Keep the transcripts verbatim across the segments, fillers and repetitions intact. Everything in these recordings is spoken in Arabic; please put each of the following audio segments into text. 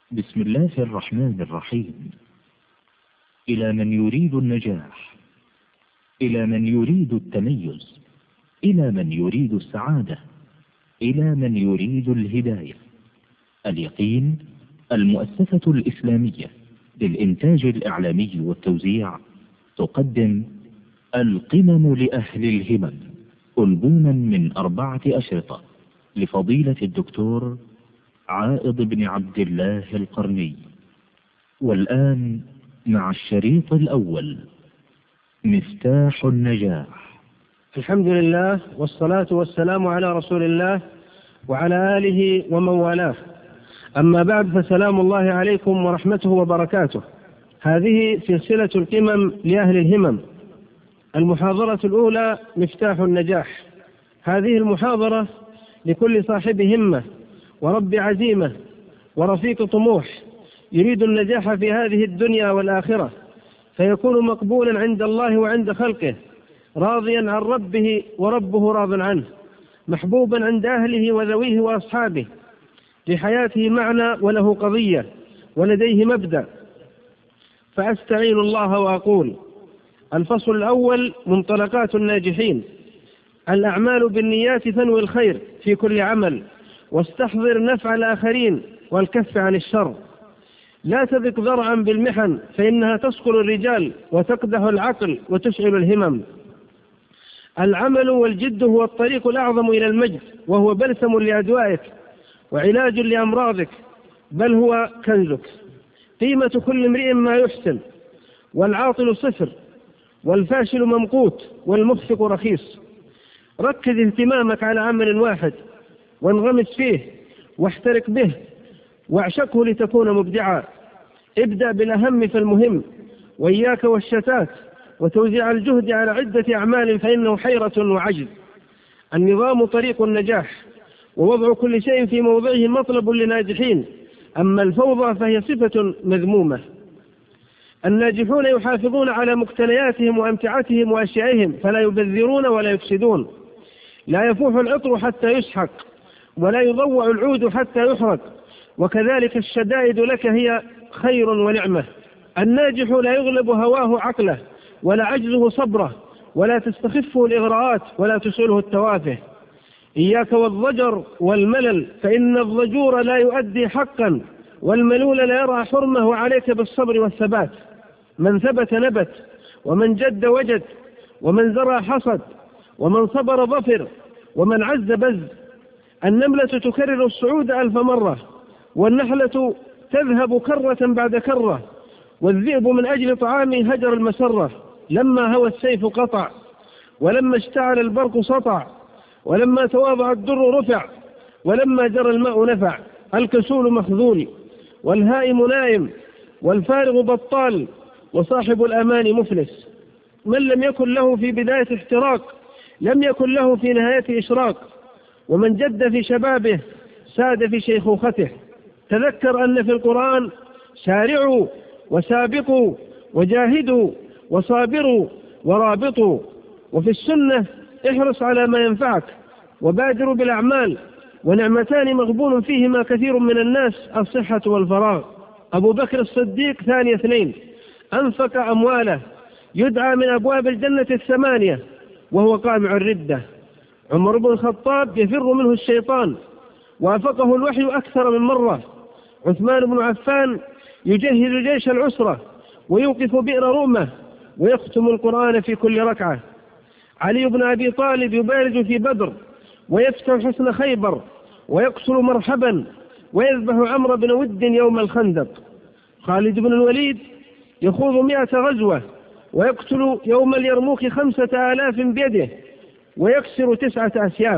بسم الله الرحمن الرحيم. إلى من يريد النجاح، إلى من يريد التميز، إلى من يريد السعادة، إلى من يريد الهداية. اليقين المؤسسة الإسلامية للإنتاج الإعلامي والتوزيع تقدم القمم لأهل الهمم، ألبوما من أربعة أشرطة لفضيلة الدكتور عائض بن عبد الله القرني. والآن مع الشريط الأول، مفتاح النجاح. الحمد لله والصلاة والسلام على رسول الله وعلى آله ومن والاه. أما بعد، فسلام الله عليكم ورحمته وبركاته. هذه سلسلة القمم لأهل الهمم، المحاضرة الأولى مفتاح النجاح. هذه المحاضرة لكل صاحب همة ورب عزيمة ورفيق طموح يريد النجاح في هذه الدنيا والآخرة، فيكون مقبولا عند الله وعند خلقه، راضيا عن ربه وربه راض عنه، محبوبا عند أهله وذويه وأصحابه، لحياته معنى وله قضية ولديه مبدأ. فأستعين الله وأقول: الفصل الأول: منطلقات الناجحين. الأعمال بالنيات تنوي الخير في كل عمل، واستحضر نفع الآخرين والكف عن الشر. لا تبق ذرعا بالمحن، فإنها تسقل الرجال وتقدح العقل وتشعل الهمم. العمل والجد هو الطريق الأعظم إلى المجد، وهو بلسم لأدوائك وعلاج لأمراضك، بل هو كنزك. قيمة كل امرئ ما يحسن، والعاطل صفر، والفاشل ممقوت، والمخفق رخيص. ركز اهتمامك على عمل واحد وانغمس فيه واحترق به واعشقه لتكون مبدعا. ابدأ بالأهم فالمهم، وإياك والشتات وتوزيع الجهد على عدة أعمال، فإنه حيرة وعجز. النظام طريق النجاح، ووضع كل شيء في موضعه مطلب للناجحين، أما الفوضى فهي صفة مذمومة. الناجحون يحافظون على مقتنياتهم وأمتعتهم وأشيائهم، فلا يبذرون ولا يفسدون. لا يفوح العطر حتى يسحق، ولا يضوع العود حتى يحرق، وكذلك الشدائد لك هي خير ونعمة. الناجح لا يغلب هواه عقله، ولا عجزه صبره، ولا تستخفه الإغراءات، ولا تسأله التوافه. إياك والضجر والملل، فإن الضجور لا يؤدي حقا، والملول لا يرى حرمه، وعليك بالصبر والثبات. من ثبت نبت، ومن جد وجد، ومن زرع حصد، ومن صبر ظفر، ومن عز بز. النملة تكرر الصعود ألف مرة، والنحلة تذهب كرة بعد كرة، والذئب من أجل طعامه هجر المسرة. لما هوى السيف قطع، ولما اشتعل البرق سطع، ولما تواضع الدر رفع، ولما جرى الماء نفع. الكسول مخذول، والهائم نائم، والفارغ بطال، وصاحب الأمان مفلس. من لم يكن له في بداية احتراق، لم يكن له في نهاية إشراق. ومن جد في شبابه ساد في شيخوخته. تذكر أن في القرآن: سارعوا وسابقوا وجاهدوا وصابروا ورابطوا. وفي السنة: احرص على ما ينفعك وبادروا بالأعمال، ونعمتان مغبون فيهما كثير من الناس: الصحة والفراغ. أبو بكر الصديق ثاني اثنين أنفق أمواله، يدعى من أبواب الجنة الثمانية، وهو قامع الردة. عمر بن الخطاب يفر منه الشيطان، وافقه الوحي أكثر من مرة. عثمان بن عفان يجهز جيش العسرة، ويوقف بئر رومة، ويختم القرآن في كل ركعة. علي بن أبي طالب يبارز في بدر، ويفتح حصن خيبر، ويقتل مرحبا، ويذبح عمرو بن ود يوم الخندق. خالد بن الوليد يخوض مئة غزوة، ويقتل يوم اليرموك خمسة آلاف بيده، ويكسر تسعة أسياف.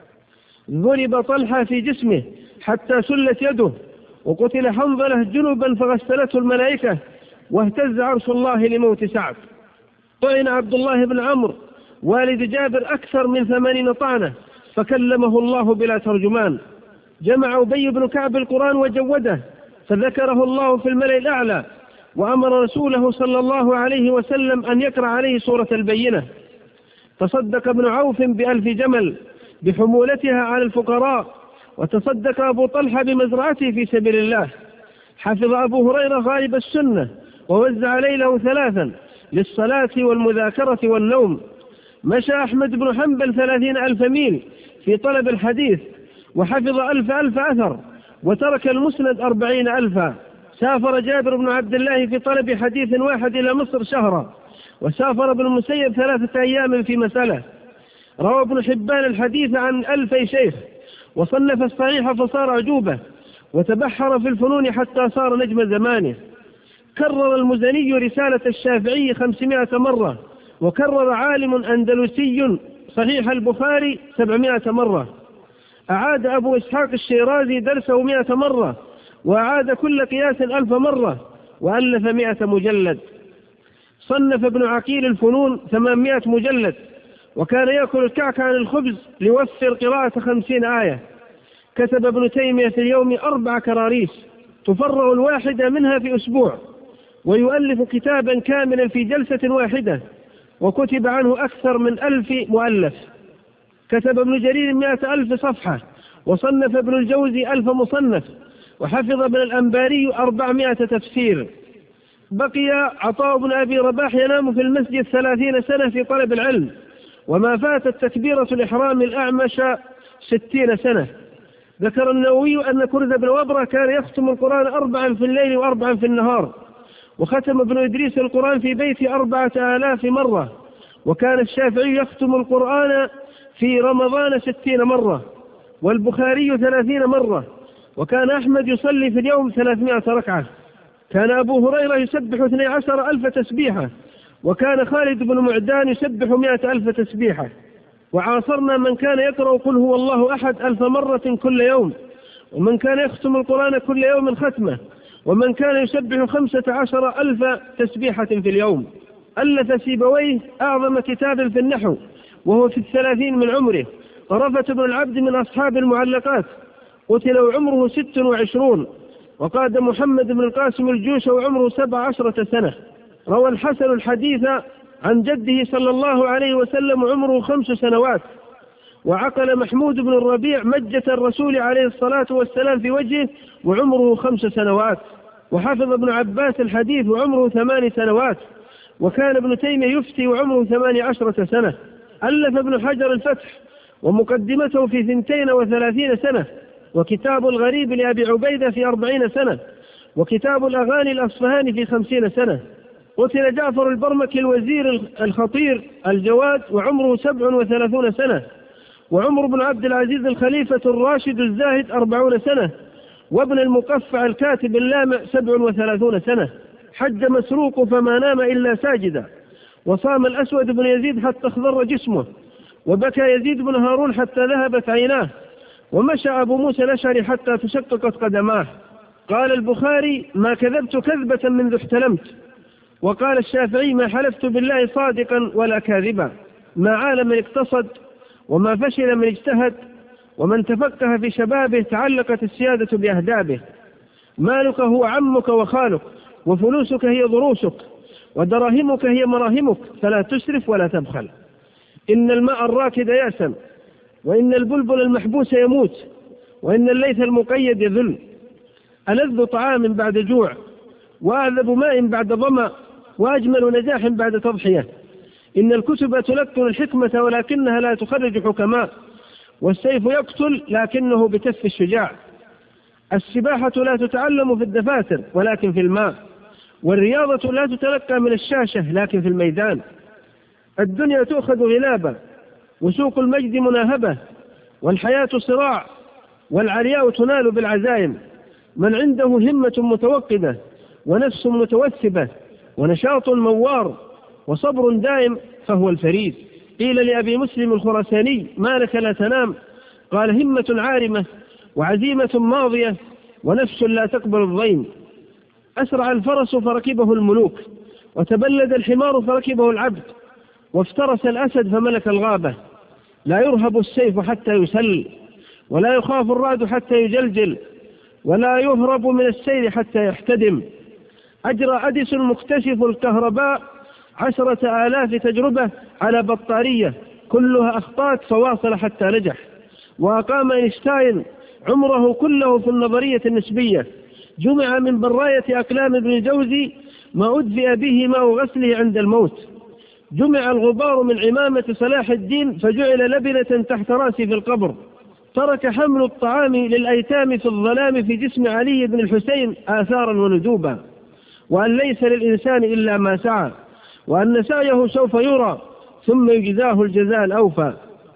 ضرب طلحة في جسمه حتى سلت يده، وقتل حنظلة جنبا فغسلته الملائكة، واهتز عرش الله لموت سعد. طعن عبد الله بن عمرو والد جابر أكثر من ثمانين طعنة، فكلمه الله بلا ترجمان. جمع أبي بن كعب القرآن وجوده، فذكره الله في الملأ الأعلى، وأمر رسوله صلى الله عليه وسلم أن يقرأ عليه سورة البينة. تصدق ابن عوف بألف جمل بحمولتها على الفقراء، وتصدق أبو طلحة بمزرعته في سبيل الله. حفظ أبو هريرة غالب السنة ووزع ليله ثلاثا للصلاة والمذاكرة والنوم. مشى أحمد بن حنبل ثلاثين ألف ميل في طلب الحديث وحفظ ألف ألف أثر وترك المسند أربعين ألفا. سافر جابر بن عبد الله في طلب حديث واحد إلى مصر شهرا، وسافر ابن المسيب ثلاثة أيام في مسألة. روى ابن حبان الحديث عن ألفي شيخ، وصنف الصحيح فصار عجوبة، وتبحر في الفنون حتى صار نجم زمانه. كرر المزني رسالة الشافعي خمسمائة مرة، وكرر عالم أندلسي صحيح البخاري سبعمائة مرة. أعاد أبو إسحاق الشيرازي درسه مائة مرة، وأعاد كل قياس ألف مرة، وألف مائة مجلد. صنف ابن عقيل الفنون ثمانمائة مجلد، وكان يأكل الكعك عن الخبز ليوفر قراءة خمسين آية. كتب ابن تيمية في اليوم أربع كراريس تفرغ الواحدة منها في أسبوع، ويؤلف كتابا كاملا في جلسة واحدة، وكتب عنه أكثر من ألف مؤلف. كتب ابن جرير مائة ألف صفحة، وصنف ابن الجوزي ألف مصنف، وحفظ ابن الأنباري أربعمائة تفسير. بقي عطاء بن أبي رباح ينام في المسجد ثلاثين سنة في طلب العلم، وما فاتت تكبيرة الإحرام الأعمش ستين سنة. ذكر النووي أن كرز بن وبرة كان يختم القرآن أربعا في الليل وأربعا في النهار، وختم ابن إدريس القرآن في بيت أربعة آلاف مرة. وكان الشافعي يختم القرآن في رمضان ستين مرة، والبخاري ثلاثين مرة، وكان أحمد يصلي في اليوم ثلاثمائة ركعة. كان أبو هريرة يسبح اثني عشر ألف تسبيحة، وكان خالد بن معدان يسبح مائة ألف تسبيحة. وعاصرنا من كان يقرأ قل هو الله أحد ألف مرة كل يوم، ومن كان يختم القرآن كل يوم ختمة، ومن كان يسبح خمسة عشر ألف تسبيحة في اليوم. ألف سيبويه أعظم كتاب في النحو وهو في الثلاثين من عمره. طرفة بن العبد من أصحاب المعلقات، قتل وعمره ست وعشرون. وقاد محمد بن القاسم الجيوش وعمره سبع عشرة سنة. روى الحسن الحديث عن جده صلى الله عليه وسلم وعمره خمس سنوات. وعقل محمود بن الربيع مجة الرسول عليه الصلاة والسلام في وجهه وعمره خمس سنوات. وحفظ ابن عباس الحديث وعمره ثمان سنوات. وكان ابن تيمية يفتي وعمره ثمان عشرة سنة. ألف ابن حجر الفتح ومقدمته في ثنتين وثلاثين سنة، وكتاب الغريب لأبي عبيدة في أربعين سنة، وكتاب الأغاني الأصفهاني في خمسين سنة. قتل جعفر البرمكي الوزير الخطير الجواد وعمره سبع وثلاثون سنة. وعمر بن عبد العزيز الخليفة الراشد الزاهد أربعون سنة. وابن المقفع الكاتب اللامع سبع وثلاثون سنة. حج مسروق فما نام إلا ساجدا. وصام الأسود بن يزيد حتى اخضر جسمه. وبكى يزيد بن هارون حتى ذهبت عيناه. ومشى أبو موسى الأشعري حتى تشققت قدماه. قال البخاري ما كذبت كذبة منذ احتلمت. وقال الشافعي ما حلفت بالله صادقا ولا كاذبا. ما عال من اقتصد، وما فشل من اجتهد، ومن تفقه في شبابه تعلقت السيادة بأهدابه. مالك هو عمك وخالك، وفلوسك هي ضروسك، ودراهمك هي مراهمك، فلا تسرف ولا تبخل. إن الماء الراكد يأسم، وإن البلبل المحبوس يموت، وإن الليث المقيد يذل. ألذ طعام بعد جوع، وأعذب ماء بعد ظمأ، وأجمل نجاح بعد تضحية. إن الكتب تلقن الحكمة ولكنها لا تخرج حكماء، والسيف يقتل لكنه بكف الشجاع. السباحة لا تتعلم في الدفاتر ولكن في الماء، والرياضة لا تتلقى من الشاشة لكن في الميدان. الدنيا تؤخذ غلابة، وسوق المجد مناهبة، والحياة صراع، والعرياء تنال بالعزائم. من عنده همة متوقدة، ونفس متوثبة، ونشاط موار، وصبر دائم، فهو الفريد. قيل لأبي مسلم الخراساني ما لك لا تنام؟ قال همة عارمة، وعزيمة ماضية، ونفس لا تقبل الضيم. أسرع الفرس فركبه الملوك، وتبلد الحمار فركبه العبد، وافترس الأسد فملك الغابة. لا يرهب السيف حتى يسل، ولا يخاف الرعد حتى يجلجل، ولا يهرب من السير حتى يحتدم. أجرى أديسون مكتشف الكهرباء عشرة آلاف تجربة على بطارية كلها أخطاء فواصل حتى نجح. وأقام إينشتاين عمره كله في النظرية النسبية، جمع من براية أقلام ابن الجوزي ما أدفئ به ماء غسله عند الموت. جمع الغبار من عمامة صلاح الدين فجعل لبنة تحت رأسي في القبر. ترك حمل الطعام للأيتام في الظلام في جسم علي بن الحسين آثارا وندوبا. وأن ليس للإنسان إلا ما سعى، وأن سعيه سوف يرى ثم يجزاه الجزاء الأوفى.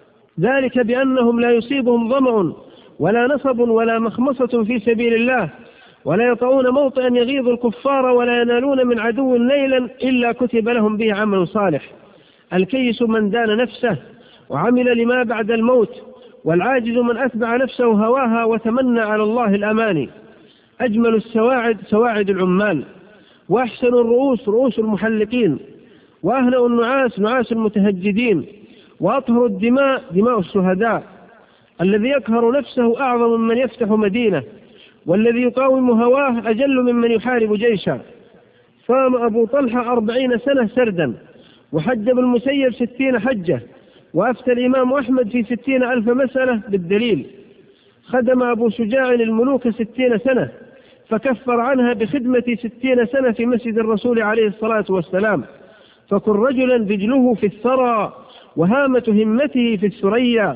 ذلك بأنهم لا يصيبهم ظمأ ولا نصب ولا مخمصة في سبيل الله، ولا يطعون موطئا يغيظ الكفار، ولا ينالون من عدو ليلا إلا كتب لهم به عمل صالح. الكيس من دان نفسه وعمل لما بعد الموت، والعاجز من أتبع نفسه هواها وتمنى على الله الأماني. أجمل السواعد سواعد العمال، وأحسن الرؤوس رؤوس المحلقين، وأهنأ النعاس نعاس المتهجدين، وأطهر الدماء دماء الشهداء. الذي يقهر نفسه أعظم من يفتح مدينة، والذي يقاوم هواه أجل ممن يحارب جيشا. صام أبو طلحة أربعين سنة سردا، وحج ابن المسيب ستين حجة، وأفتى الإمام أحمد في ستين ألف مسألة بالدليل. خدم أبو شجاع الملوك ستين سنة، فكفر عنها بخدمة ستين سنة في مسجد الرسول عليه الصلاة والسلام. فكن رجلا ذجله في الثرى، وهامة همته في الثريا.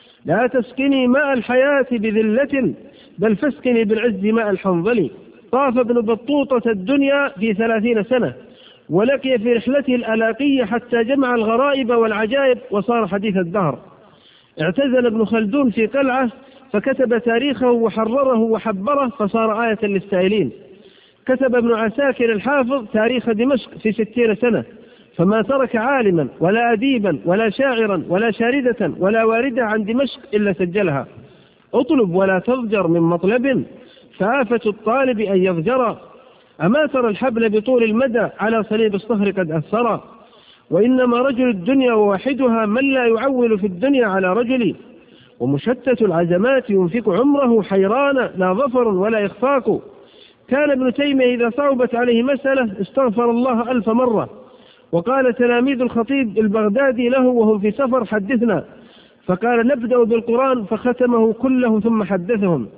لا تسقني ماء الحياة بذلة، بل فاسقني بالعز ماء الحنظل. طاف ابن بطوطة الدنيا في ثلاثين سنة، ولقي في رحلته الألاقية حتى جمع الغرائب والعجائب وصار حديث الدهر. اعتزل ابن خلدون في قلعة فكتب تاريخه وحرره وحبره فصار آية للسائلين. كتب ابن عساكر الحافظ تاريخ دمشق في ستين سنة، فما ترك عالما ولا أديبا ولا شاعرا ولا شاردة ولا واردة عن دمشق إلا سجلها. اطلب ولا تضجر من مطلب، فآفة الطالب أن يضجر. أما ترى الحبل بطول المدى على صليب الصهر قد أثر. وإنما رجل الدنيا وواحدها من لا يعول في الدنيا على رجل. ومشتت العزمات ينفق عمره حيران، لا ظفر ولا إخفاق. كان ابن تيمية إذا صعبت عليه مسألة استغفر الله ألف مرة. وقال تلاميذ الخطيب البغدادي له وهم في سفر حدثنا، فقال نبدأ بالقرآن فختمه كله ثم حدثهم.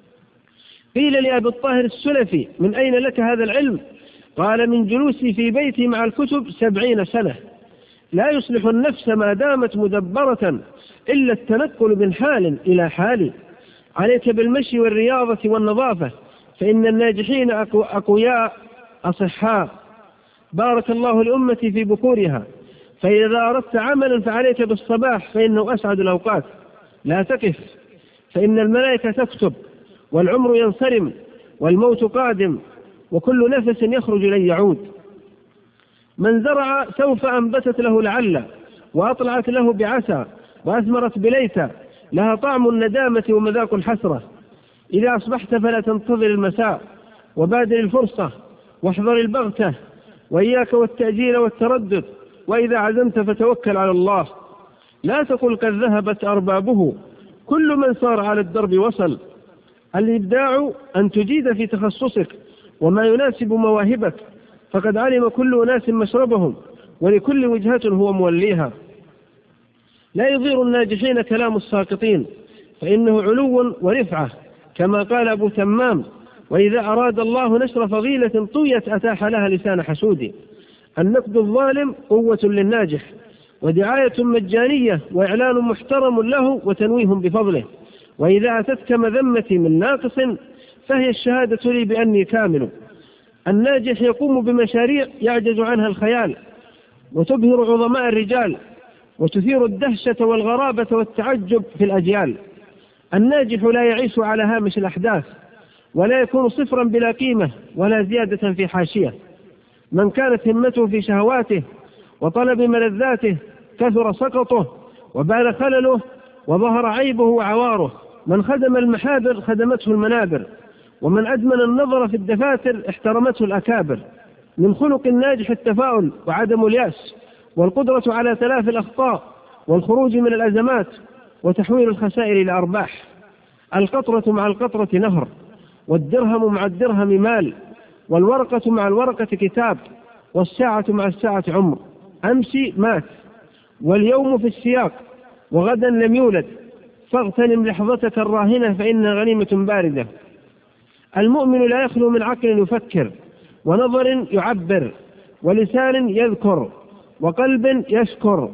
قيل لأبي الطاهر السلفي من أين لك هذا العلم؟ قال من جلوسي في بيتي مع الكتب سبعين سنة. لا يصلح النفس ما دامت مدبرة إلا التنقل من حال إلى حال. عليك بالمشي والرياضة والنظافة، فإن الناجحين أقوياء أصحاء. بارك الله لأمتي في بكورها، فإذا أردت عملا فعليك بالصباح فإنه أسعد الأوقات. لا تقف، فإن الملائكة تكتب، والعمر ينصرم، والموت قادم، وكل نفس يخرج لن يعود. من زرع سوف أنبتت له لعل، وأطلعت له بعسى، وأثمرت بليت، لها طعم الندامة ومذاق الحسرة. إذا أصبحت فلا تنتظر المساء، وبادر الفرصة، واحذر البغتة، وإياك والتأجيل والتردد. وإذا عزمت فتوكل على الله. لا تقل قد ذهبت أربابه، كل من صار على الدرب وصل. الإبداع أن تجيد في تخصصك وما يناسب مواهبك، فقد علم كل أناس مشربهم، ولكل وجهة هو موليها. لا يضير الناجحين كلام الساقطين، فإنه علو ورفعة، كما قال أبو تمام: وإذا أراد الله نشر فضيلة طويت أتاح لها لسان حسود. النقد الظالم قوة للناجح، ودعاية مجانية، وإعلان محترم له، وتنويه بفضله. وإذا أتتك مذمتي من ناقص فهي الشهادة لي بأني كامل. الناجح يقوم بمشاريع يعجز عنها الخيال، وتبهر عظماء الرجال، وتثير الدهشة والغرابة والتعجب في الأجيال. الناجح لا يعيش على هامش الأحداث، ولا يكون صفرا بلا قيمة ولا زيادة في حاشية. من كانت همته في شهواته وطلب ملذاته كثر سقطه وبان خلله وظهر عيبه وعواره. من خدم المحابر خدمته المنابر، ومن أدمن النظر في الدفاتر احترمته الأكابر. من خلق الناجح التفاؤل وعدم اليأس، والقدرة على تلافي الأخطاء، والخروج من الأزمات، وتحويل الخسائر إلى أرباح. القطرة مع القطرة نهر، والدرهم مع الدرهم مال، والورقة مع الورقة كتاب، والساعة مع الساعة عمر. أمسي مات، واليوم في السياق، وغدا لم يولد، فاغتنم لحظتك الراهنة فإنها غنيمة باردة. المؤمن لا يخلو من عقل يفكر، ونظر يعبر، ولسان يذكر، وقلب يشكر،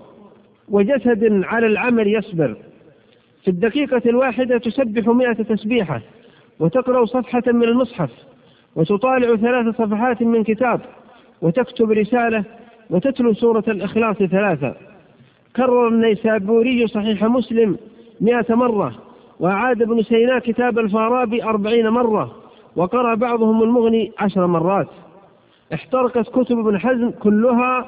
وجسد على العمل يصبر. في الدقيقة الواحدة تسبح مئة تسبيحة، وتقرأ صفحة من المصحف، وتطالع ثلاث صفحات من كتاب، وتكتب رسالة، وتتلو سورة الإخلاص ثلاثة. كرر النيسابوري صحيح مسلم مئة مرة، وأعاد ابن سينا كتاب الفارابي أربعين مرة، وقرأ بعضهم المغني عشر مرات. احترقت كتب ابن حزم كلها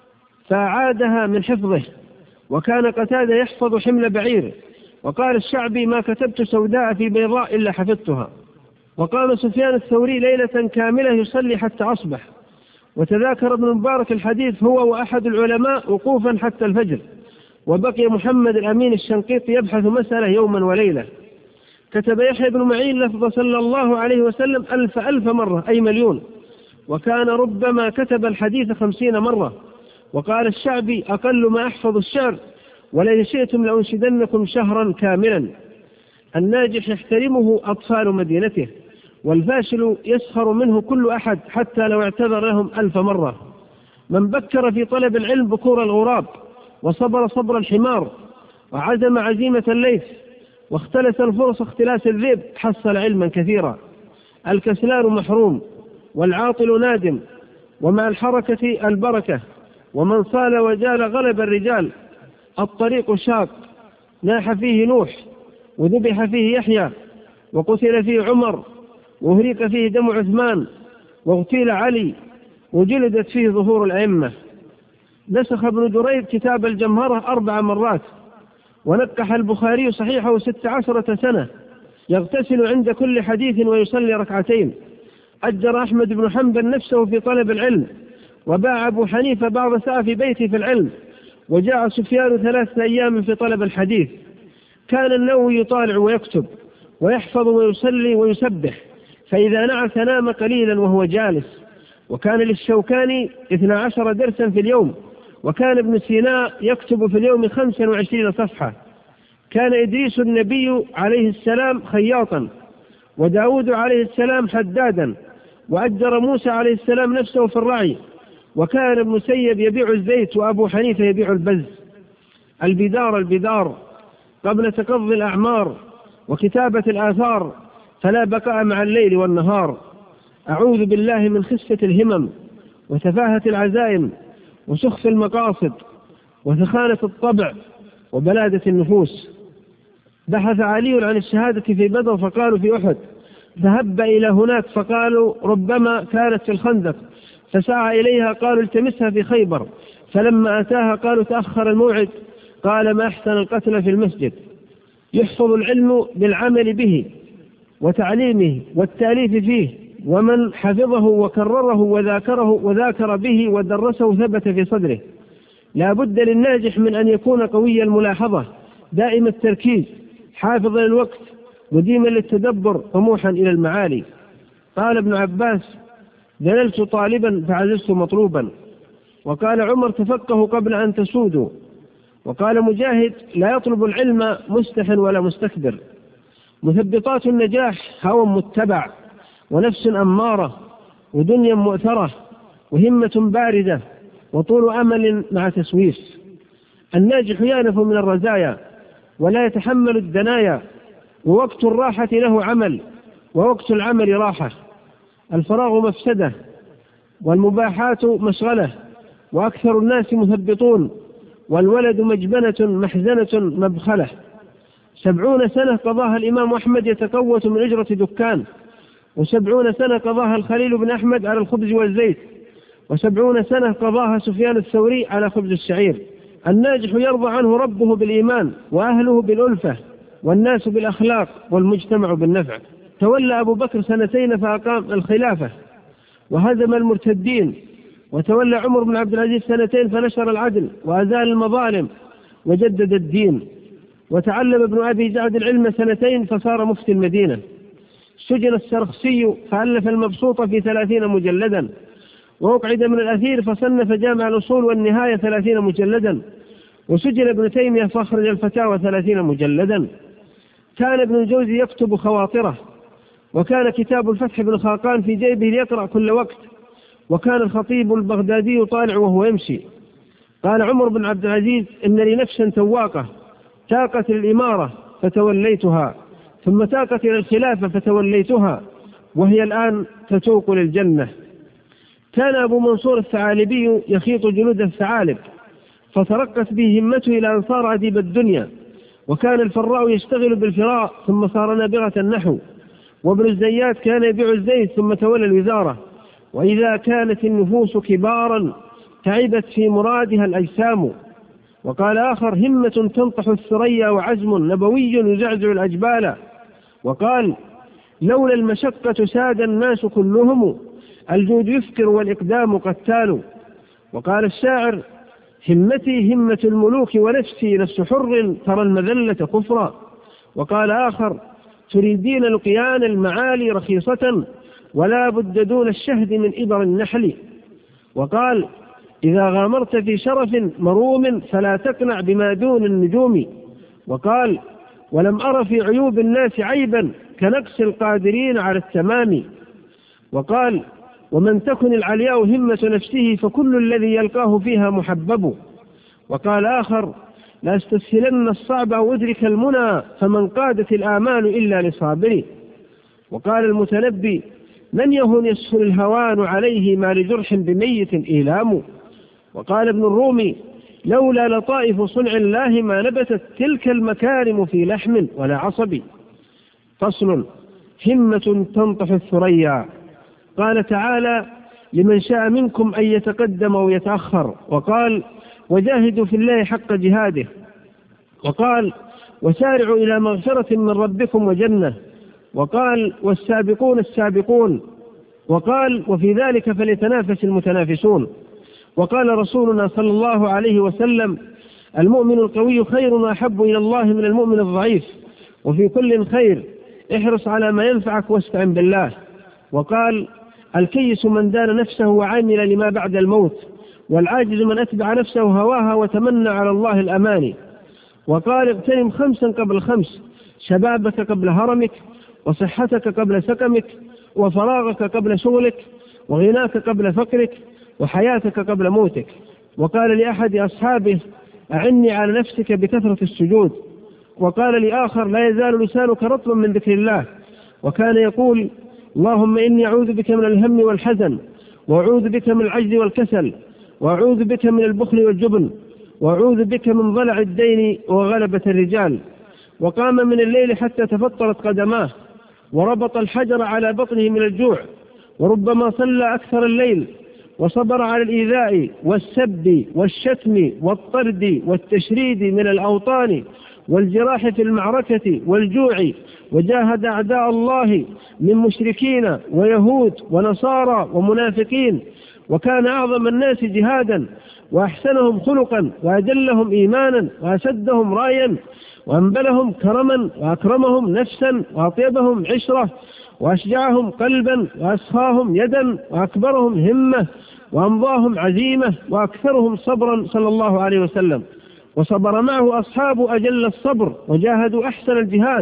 فأعادها من حفظه، وكان قتادة يحفظ حمل بعير. وقال الشعبي: ما كتبت سوداء في بيضاء إلا حفظتها. وقام سفيان الثوري ليلة كاملة يصلي حتى أصبح. وتذاكر ابن مبارك الحديث هو وأحد العلماء وقوفا حتى الفجر. وبقي محمد الأمين الشنقيطي يبحث مسألة يوما وليلة. كتب يحيى بن معين لفظ صلى الله عليه وسلم ألف ألف مرة، أي مليون. وكان ربما كتب الحديث خمسين مرة. وقال الشعبي: أقل ما أحفظ الشعر، ولئن شئتم لأنشدنكم شهرا كاملا. الناجح يحترمه أطفال مدينته، والفاشل يسخر منه كل أحد حتى لو اعتذر لهم ألف مرة. من بكر في طلب العلم بكور الغراب، وصبر صبر الحمار، وعزم عزيمة الليث، واختلس الفرص اختلاس الذئب، حصل علما كثيرا. الكسلان محروم، والعاطل نادم، ومع الحركة البركة، ومن صال وجال غلب الرجال. الطريق شاق، ناح فيه نوح، وذبح فيه يحيى، وقتل فيه عمر، وهريق فيه دم عثمان، واغتيل علي، وجلدت فيه ظهور الأئمة. نسخ ابن دريد كتاب الجمهرة أربع مرات، ونكح البخاري صحيحه ست عشرة سنة، يغتسل عند كل حديث ويصلي ركعتين. أجر أحمد بن حنبل نفسه في طلب العلم، وباع أبو حنيفة بعض ساعة في بيته في العلم، وجاء سفيان ثلاثة أيام في طلب الحديث. كان النووي يطالع ويكتب، ويحفظ ويصلي ويسبح، فإذا نعس نام قليلا وهو جالس. وكان للشوكاني اثنى عشر درسا في اليوم. وكان ابن سينا يكتب في اليوم خمسة وعشرين صفحة. كان إدريس النبي عليه السلام خياطا، وداود عليه السلام حدادا، وأجر موسى عليه السلام نفسه في الرعي. وكان ابن سيب يبيع الزيت، وأبو حنيفة يبيع البز. البدار البدار قبل تقضي الأعمار وكتابة الآثار، فلا بقاء مع الليل والنهار. أعوذ بالله من خسة الهمم، وتفاهة العزائم، وسخف المقاصد، وثخانة الطبع، وبلادة النفوس. بحث علي عن الشهادة في بدر فقالوا في أحد، فهب إلى هناك فقالوا ربما كانت في الخندق، فسعى إليها قالوا التمسها في خيبر، فلما أتاها قالوا تأخر الموعد، قال ما أحسن القتل في المسجد. يحفظ العلم بالعمل به وتعليمه والتأليف فيه، ومن حفظه وكرره وذاكره وذاكر به ودرسه ثبت في صدره. لا بد للناجح من أن يكون قوي الملاحظة، دائم التركيز، حافظا للوقت، مديما للتدبر، طموحا إلى المعالي. قال ابن عباس: ذللت طالبا فعززت مطلوبا. وقال عمر: تفقهوا قبل أن تسودوا. وقال مجاهد: لا يطلب العلم مستح ولا مستكبر. مثبطات النجاح هوى متبع، ونفس أمارة، ودنيا مؤثرة، وهمة باردة، وطول أمل مع تسويف. الناجح يانف من الرزايا ولا يتحمل الدنايا، ووقت الراحة له عمل، ووقت العمل راحة. الفراغ مفسدة، والمباحات مشغلة، وأكثر الناس مثبطون، والولد مجبنة محزنة مبخلة. سبعون سنة قضاها الإمام أحمد يتقوت من أجرة دكان، وسبعون سنة قضاها الخليل بن أحمد على الخبز والزيت، وسبعون سنة قضاها سفيان الثوري على خبز الشعير. الناجح يرضى عنه ربه بالإيمان، وأهله بالألفة، والناس بالأخلاق، والمجتمع بالنفع. تولى أبو بكر سنتين فأقام الخلافة وهزم المرتدين، وتولى عمر بن عبد العزيز سنتين فنشر العدل وأزال المظالم وجدد الدين. وتعلم ابن أبي جعد العلم سنتين فصار مفتي المدينة. سجن السرخسي فألف المبسوط في ثلاثين مجلدا، وأقعد من الأثير فصنف جامع الأصول والنهاية ثلاثين مجلدا. وسجن ابن تيمية فأخرج الفتاوى ثلاثين مجلدا. كان ابن الجوزي يكتب خواطره، وكان كتاب الفتح بن خاقان في جيبه ليقرأ كل وقت، وكان الخطيب البغدادي طالع وهو يمشي. قال عمر بن عبد العزيز: إن لي نفسا تواقة تاقت للإمارة فتوليتها، ثم تاقت إلى الخلافة فتوليتها، وهي الآن تتوق للجنة. كان أبو منصور الثعالبي يخيط جلود الثعالب، فترقت به همته إلى أن صار أديب الدنيا. وكان الفراء يشتغل بالفراء ثم صار نابغة النحو. وابن الزيات كان يبيع الزيت ثم تولى الوزارة. وإذا كانت النفوس كبارا تعبت في مرادها الأجسام. وقال آخر: همة تنطح الثريا وعزم نبوي يزعزع الأجبال. وقال: لولا المشقة ساد الناس كلهم، الجود يفكر والإقدام قتال. وقال الشاعر: همتي همة الملوك ونفسي نفس حر ترى المذلة كفرا. وقال آخر: تريدين لقيان المعالي رخيصة ولا بد دون الشهد من إبر النحل. وقال: إذا غامرت في شرف مروم فلا تقنع بما دون النجوم. وقال: ولم أر في عيوب الناس عيبا كنقص القادرين على التمام. وقال: ومن تكن العلياء همة نفسه فكل الذي يلقاه فيها محبب. وقال آخر: لا استسهلن الصعب أو أدرك المنى فمن قادت الآمال إلا لصابر. وقال المتنبي: من يهن يسهل الهوان عليه ما لجرح بميت إيلام. وقال ابن الرومي: لولا لطائف صنع الله ما نبتت تلك المكارم في لحم ولا عصب. فصل: همة تنطح الثريا. قال تعالى: لمن شاء منكم أن يتقدم أو يتأخر. وقال: وجاهدوا في الله حق جهاده. وقال: وسارعوا إلى مغفرة من ربكم وجنة. وقال: والسابقون السابقون. وقال: وفي ذلك فليتنافس المتنافسون. وقال رسولنا صلى الله عليه وسلم: المؤمن القوي خير وأحب إلى الله من المؤمن الضعيف، وفي كل خير، احرص على ما ينفعك واستعن بالله. وقال: الكيس من دان نفسه وعمل لما بعد الموت، والعاجز من أتبع نفسه هواها وتمنى على الله الأماني. وقال: اغتنم خمسا قبل خمس: شبابك قبل هرمك، وصحتك قبل سقمك، وفراغك قبل شغلك، وغناك قبل فقرك، وحياتك قبل موتك. وقال لأحد أصحابه: أعني على نفسك بكثرة السجود. وقال لآخر: لا يزال لسانك رطبا من ذكر الله. وكان يقول: اللهم إني أعوذ بك من الهم والحزن، وأعوذ بك من العجز والكسل، وأعوذ بك من البخل والجبن، وأعوذ بك من ضلع الدين وغلبة الرجال. وقام من الليل حتى تفطرت قدماه، وربط الحجر على بطنه من الجوع، وربما صلى أكثر الليل، وصبر على الإيذاء والسب والشتم والطرد والتشريد من الأوطان والجراح في المعركة والجوع، وجاهد أعداء الله من مشركين ويهود ونصارى ومنافقين. وكان أعظم الناس جهادا، وأحسنهم خلقا، وأجلهم إيمانا، وأسدهم رايا، وأنبلهم كرما، وأكرمهم نفسا، وأطيبهم عشرة، وأشجعهم قلبا، وأسخاهم يدا، وأكبرهم همة، وأمضاهم عزيمة، وأكثرهم صبرا صلى الله عليه وسلم. وصبر معه أصحاب أجل الصبر، وجاهدوا أحسن الجهاد،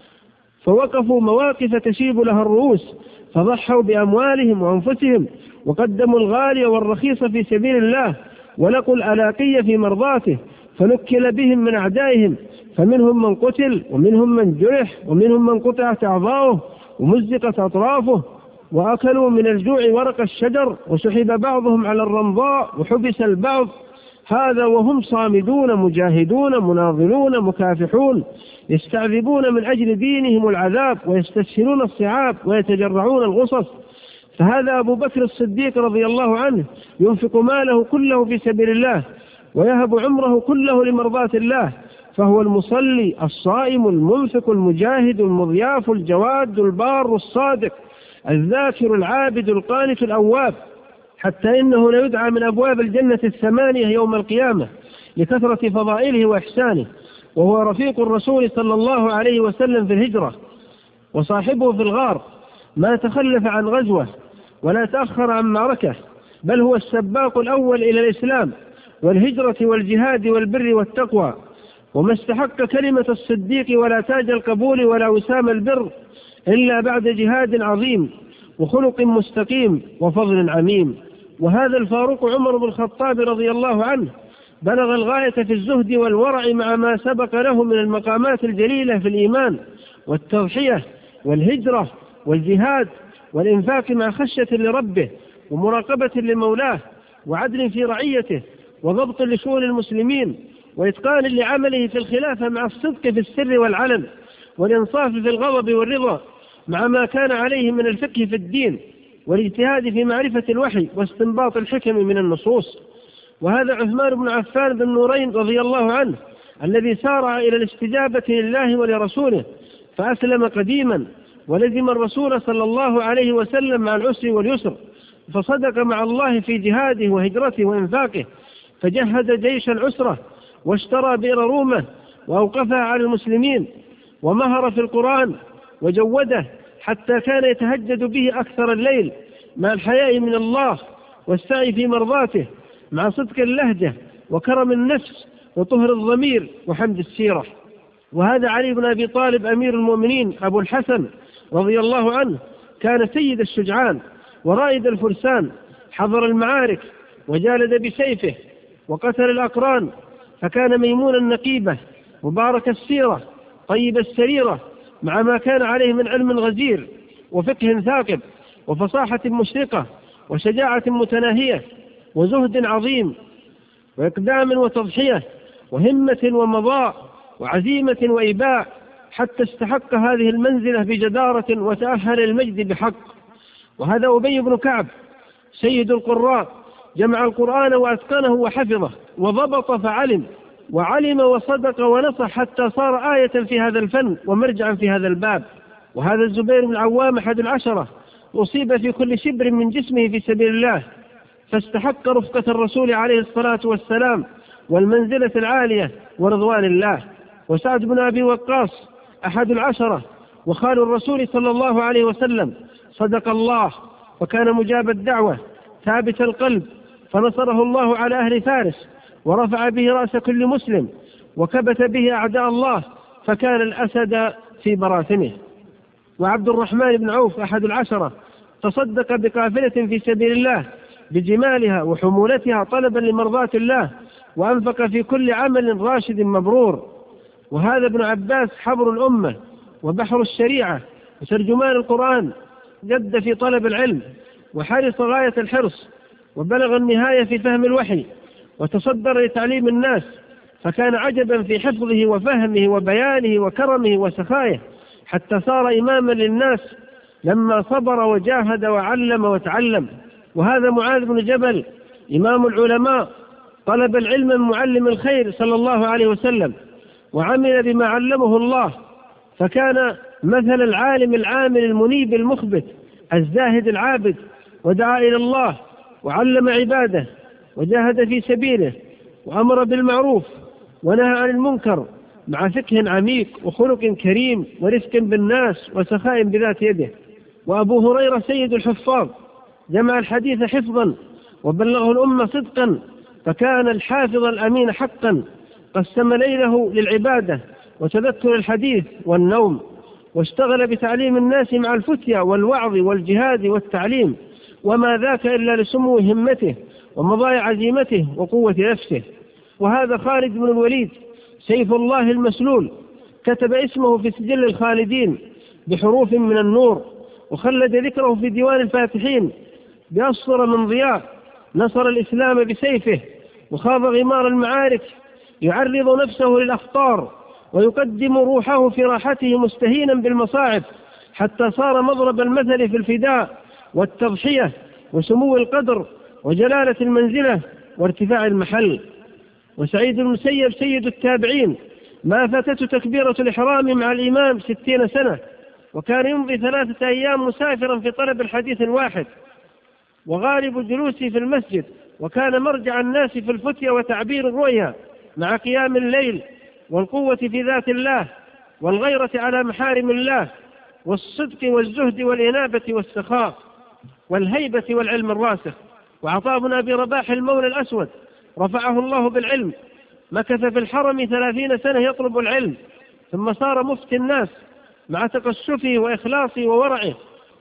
فوقفوا مواقف تشيب لها الرؤوس، فضحوا بأموالهم وأنفسهم، وقدموا الغالي والرخيص في سبيل الله، ولقوا الألاقي في مرضاته، فنكل بهم من أعدائهم، فمنهم من قتل، ومنهم من جرح، ومنهم من قطعت أعضاؤه ومزقت أطرافه، وأكلوا من الجوع ورق الشجر، وسحب بعضهم على الرمضاء، وحبس البعض. هذا وهم صامدون مجاهدون مناضلون مكافحون، يستعذبون من أجل دينهم العذاب، ويستسهلون الصعاب، ويتجرعون الغصص. فهذا أبو بكر الصديق رضي الله عنه ينفق ماله كله في سبيل الله، ويهب عمره كله لمرضاة الله، فهو المصلي الصائم المنفق المجاهد المضياف الجواد البار الصادق الذاكر العابد القانت الأواب، حتى إنه لا يدعى من أبواب الجنة الثمانية يوم القيامة لكثرة فضائله وإحسانه. وهو رفيق الرسول صلى الله عليه وسلم في الهجرة، وصاحبه في الغار، ما تخلف عن غزوة ولا تأخر عن معركة، بل هو السباق الأول إلى الإسلام والهجرة والجهاد والبر والتقوى. وما استحق كلمة الصديق ولا تاج القبول ولا وسام البر إلا بعد جهاد عظيم وخلق مستقيم وفضل عميم. وهذا الفاروق عمر بن الخطاب رضي الله عنه بلغ الغاية في الزهد والورع مع ما سبق له من المقامات الجليلة في الإيمان والتضحية والهجرة والجهاد والإنفاق مع خشية لربه ومراقبة لمولاه وعدل في رعيته وضبط لشؤون المسلمين وإتقان لعمله في الخلافة مع الصدق في السر والعلن والإنصاف في الغضب والرضا مع ما كان عليه من الفقه في الدين والاجتهاد في معرفة الوحي واستنباط الحكم من النصوص. وهذا عثمان بن عفان بن نورين رضي الله عنه الذي سارع إلى الاستجابة لله ولرسوله فأسلم قديما ولزم الرسول صلى الله عليه وسلم مع العسر واليسر، فصدق مع الله في جهاده وهجرته وإنفاقه، فجهز جيش العسرة واشترى بئر رومة وأوقفها على المسلمين، ومهر في القرآن وجوده حتى كان يتهجد به أكثر الليل مع الحياء من الله والسعي في مرضاته مع صدق اللهجة وكرم النفس وطهر الضمير وحمد السيرة. وهذا علي بن أبي طالب أمير المؤمنين أبو الحسن رضي الله عنه كان سيد الشجعان ورائد الفرسان، حضر المعارك وجالد بسيفه وقتل الأقران، فكان ميمون النقيبة مبارك السيرة طيب السريرة مع ما كان عليه من علم غزير وفقه ثاقب وفصاحة مشرقة وشجاعة متناهية وزهد عظيم وإقدام وتضحية وهمة ومضاء وعزيمة وإباء، حتى استحق هذه المنزلة بجدارة وتأهل المجد بحق. وهذا أبي بن كعب سيد القراء، جمع القرآن وأتقنه وحفظه وضبط فعلم وعلم وصدق ونصح حتى صار آية في هذا الفن ومرجعا في هذا الباب. وهذا الزبير بن العوام أحد العشرة أصيب في كل شبر من جسمه في سبيل الله، فاستحق رفقة الرسول عليه الصلاة والسلام والمنزلة العالية ورضوان الله. وسعد بن أبي وقاص أحد العشرة وخال الرسول صلى الله عليه وسلم، صدق الله وكان مجاب الدعوة ثابت القلب، فنصره الله على أهل فارس ورفع به رأس كل مسلم وكبت به أعداء الله، فكان الأسد في براثنه. وعبد الرحمن بن عوف أحد العشرة تصدق بقافلة في سبيل الله بجمالها وحمولتها طلبا لمرضاة الله، وأنفق في كل عمل راشد مبرور. وهذا ابن عباس حبر الأمة وبحر الشريعة وترجمان القرآن، جد في طلب العلم وحرص غاية الحرص وبلغ النهاية في فهم الوحي، وتصدر لتعليم الناس، فكان عجبا في حفظه وفهمه وبيانه وكرمه وسخائه، حتى صار إماما للناس لما صبر وجاهد وعلم وتعلم. وهذا معاذ بن جبل إمام العلماء، طلب العلم من معلم الخير صلى الله عليه وسلم وعمل بما علمه الله، فكان مثل العالم العامل المنيب المخبت الزاهد العابد، ودعا إلى الله وعلم عباده وجاهد في سبيله وأمر بالمعروف ونهى عن المنكر مع فقه عميق وخلق كريم ورفق بالناس وسخاء بذات يده. وأبو هريرة سيد الحفاظ، جمع الحديث حفظا وبلغه الأمة صدقا، فكان الحافظ الأمين حقا، قسم ليله للعبادة وتذكر الحديث والنوم، واشتغل بتعليم الناس مع الفتية والوعظ والجهاد والتعليم، وما ذاك إلا لسمو همته ومضايع عزيمته وقوة نفسه. وهذا خالد بن الوليد سيف الله المسلول، كتب اسمه في سجل الخالدين بحروف من النور، وخلد ذكره في ديوان الفاتحين بأسطر من ضياء، نصر الإسلام بسيفه وخاض غمار المعارك، يعرض نفسه للأخطار ويقدم روحه في راحته مستهينا بالمصاعب، حتى صار مضرب المثل في الفداء والتضحية وسمو القدر وجلالة المنزلة وارتفاع المحل. وسعيد بن المسيب سيد التابعين، ما فاتته تكبيرة الإحرام مع الإمام ستين سنة، وكان يمضي ثلاثة أيام مسافرا في طلب الحديث الواحد، وغالب جلوسه في المسجد، وكان مرجع الناس في الفتية وتعبير الرؤيا مع قيام الليل والقوة في ذات الله والغيرة على محارم الله والصدق والزهد والإنابة والسخاء والهيبة والعلم الراسخ. وعطاء بن أبي رباح المولى الأسود رفعه الله بالعلم، مكث في الحرم ثلاثين سنة يطلب العلم، ثم صار مفتي الناس مع تقشفه وإخلاصه وورعه